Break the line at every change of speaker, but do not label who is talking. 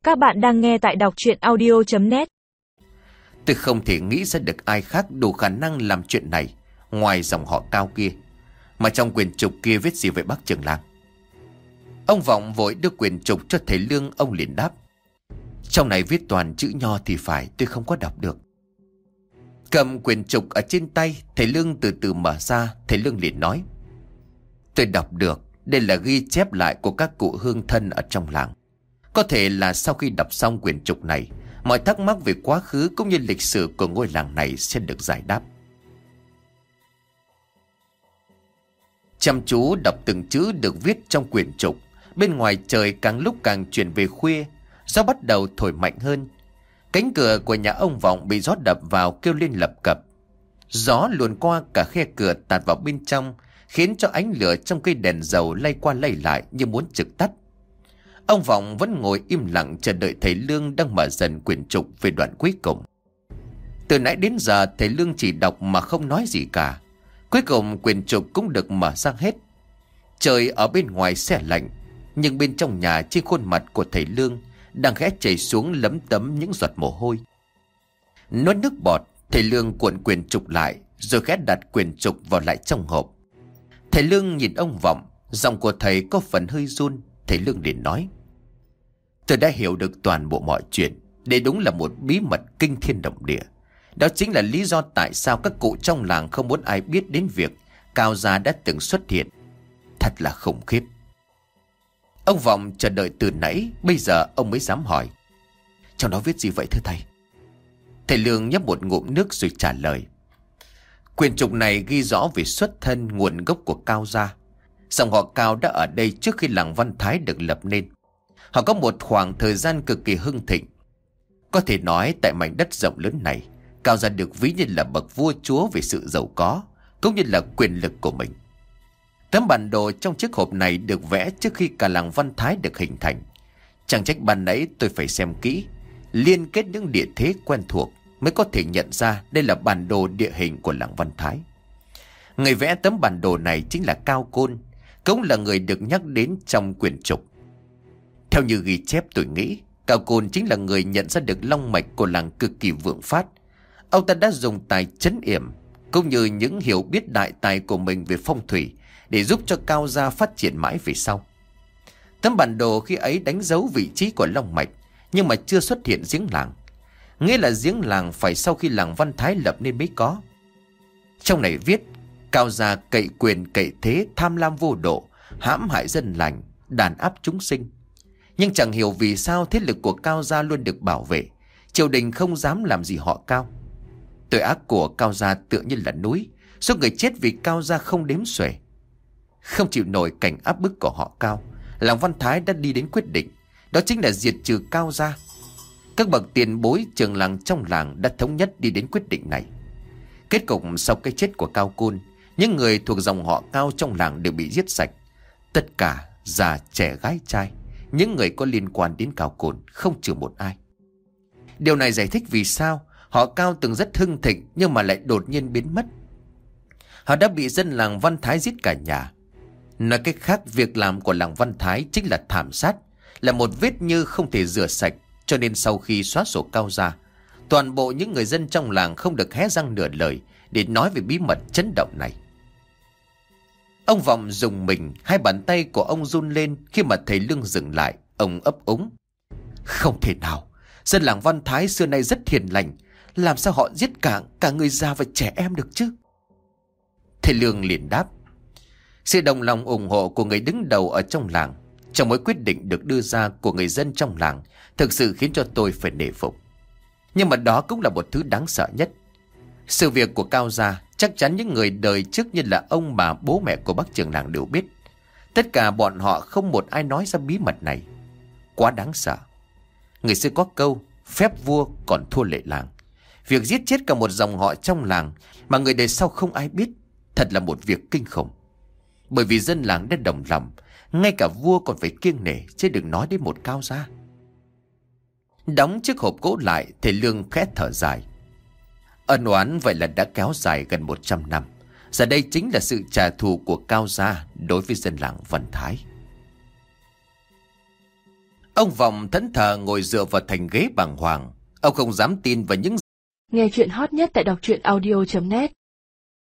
Các bạn đang nghe tại đọc truyện audio.net.
Tôi không thể nghĩ ra được ai khác đủ khả năng làm chuyện này ngoài dòng họ Cao kia. Mà trong quyển trục kia viết gì vậy bác trưởng làng? Ông Vọng vội đưa quyển trục cho thầy Lương. Ông liền đáp: trong này viết toàn chữ Nho thì phải, tôi không có đọc được. Cầm quyển trục ở trên tay, thầy Lương từ từ mở ra. Thầy Lương liền nói: tôi đọc được, đây là ghi chép lại của các cụ hương thân ở trong làng. Có thể là sau khi đọc xong quyển trục này, mọi thắc mắc về quá khứ cũng như lịch sử của ngôi làng này sẽ được giải đáp. Chăm chú đọc từng chữ được viết trong quyển trục, bên ngoài trời càng lúc càng chuyển về khuya, gió bắt đầu thổi mạnh hơn. Cánh cửa của nhà ông Vọng bị gió đập vào kêu lên lập cập. Gió luồn qua cả khe cửa tạt vào bên trong, khiến cho ánh lửa trong cây đèn dầu lay qua lay lại như muốn trực tắt. Ông Vọng vẫn ngồi im lặng chờ đợi thầy Lương đang mở dần quyển trục về đoạn cuối cùng. Từ nãy đến giờ thầy Lương chỉ đọc mà không nói gì cả. Cuối cùng quyển trục cũng được mở ra hết. Trời ở bên ngoài se lạnh, nhưng bên trong nhà trên khuôn mặt của thầy Lương đang khẽ chảy xuống lấm tấm những giọt mồ hôi. Nuốt nước bọt, thầy Lương cuộn quyển trục lại rồi khẽ đặt quyển trục vào lại trong hộp. Thầy Lương nhìn ông Vọng, giọng của thầy có phần hơi run. Thầy Lương liền nói: tôi đã hiểu được toàn bộ mọi chuyện. Đây đúng là một bí mật kinh thiên động địa. Đó chính là lý do tại sao các cụ trong làng không muốn ai biết đến việc Cao Gia đã từng xuất hiện. Thật là khủng khiếp. Ông Vọng chờ đợi từ nãy, bây giờ ông mới dám hỏi: trong đó viết gì vậy thưa thầy? Thầy Lương nhấp một ngụm nước rồi trả lời: quyển trục này ghi rõ về xuất thân nguồn gốc của Cao Gia. Dòng họ Cao đã ở đây trước khi làng Văn Thái được lập nên. Họ có một khoảng thời gian cực kỳ hưng thịnh. Có thể nói tại mảnh đất rộng lớn này, Cao Gia được ví như là bậc vua chúa về sự giàu có cũng như là quyền lực của mình. Tấm bản đồ trong chiếc hộp này được vẽ trước khi cả làng Văn Thái được hình thành. Chẳng trách ban nãy tôi phải xem kỹ, liên kết những địa thế quen thuộc mới có thể nhận ra đây là bản đồ địa hình của làng Văn Thái. Người vẽ tấm bản đồ này chính là Cao Côn, cũng là người được nhắc đến trong quyển trục. Theo như ghi chép tôi nghĩ, Cao Côn chính là người nhận ra được long mạch của làng cực kỳ vượng phát. Ông ta đã dùng tài trấn yểm cũng như những hiểu biết đại tài của mình về phong thủy để giúp cho Cao Gia phát triển mãi về sau. Tấm bản đồ khi ấy đánh dấu vị trí của long mạch, nhưng mà chưa xuất hiện giếng làng. Nghĩa là giếng làng phải sau khi làng Văn Thái lập nên mới có. Trong này viết Cao Gia cậy quyền cậy thế, tham lam vô độ, hãm hại dân lành, đàn áp chúng sinh. Nhưng chẳng hiểu vì sao thế lực của Cao Gia luôn được bảo vệ, triều đình không dám làm gì họ Cao. Tội ác của Cao Gia tựa như là núi, số người chết vì Cao Gia không đếm xuể. Không chịu nổi cảnh áp bức của họ Cao, làng Văn Thái đã đi đến quyết định, đó chính là diệt trừ Cao Gia. Các bậc tiền bối trường làng trong làng đã thống nhất đi đến quyết định này. Kết cục sau cái chết của Cao Côn, những người thuộc dòng họ Cao trong làng đều bị giết sạch. Tất cả già trẻ gái trai, những người có liên quan đến Cao Côn không trừ một ai. Điều này giải thích vì sao họ Cao từng rất hưng thịnh nhưng mà lại đột nhiên biến mất. Họ đã bị dân làng Văn Thái giết cả nhà. Nói cách khác, việc làm của làng Văn Thái chính là thảm sát, là một vết nhơ không thể rửa sạch. Cho nên sau khi xóa sổ Cao Gia, toàn bộ những người dân trong làng không được hé răng nửa lời để nói về bí mật chấn động này. Ông Vọng dùng mình, hai bàn tay của ông run lên khi mà thầy Lương dừng lại. Ông ấp úng: không thể nào, dân làng Văn Thái xưa nay rất hiền lành, làm sao họ giết cả người già và trẻ em được chứ? Thầy Lương liền đáp: sự đồng lòng ủng hộ của người đứng đầu ở trong làng trong mỗi quyết định được đưa ra của người dân trong làng thực sự khiến cho tôi phải nể phục. Nhưng mà đó cũng là một thứ đáng sợ nhất. Sự việc của Cao Gia chắc chắn những người đời trước như là ông bà bố mẹ của bác trưởng làng đều biết. Tất cả bọn họ không một ai nói ra bí mật này. Quá đáng sợ. Người xưa có câu phép vua còn thua lệ làng. Việc giết chết cả một dòng họ trong làng mà người đời sau không ai biết, thật là một việc kinh khủng. Bởi vì dân làng đã đồng lòng, ngay cả vua còn phải kiêng nể, chứ đừng nói đến một Cao Gia. Đóng chiếc hộp gỗ lại, thầy Lương khẽ thở dài. Ân oán vậy là đã kéo dài gần 100 năm. Giờ đây chính là sự trả thù của Cao Gia đối với dân làng Văn Thái. Ông Vọng thẫn thờ ngồi dựa vào thành ghế bàng hoàng. Ông không dám tin vào những
Nghe chuyện hot nhất tại đọc truyện audio.net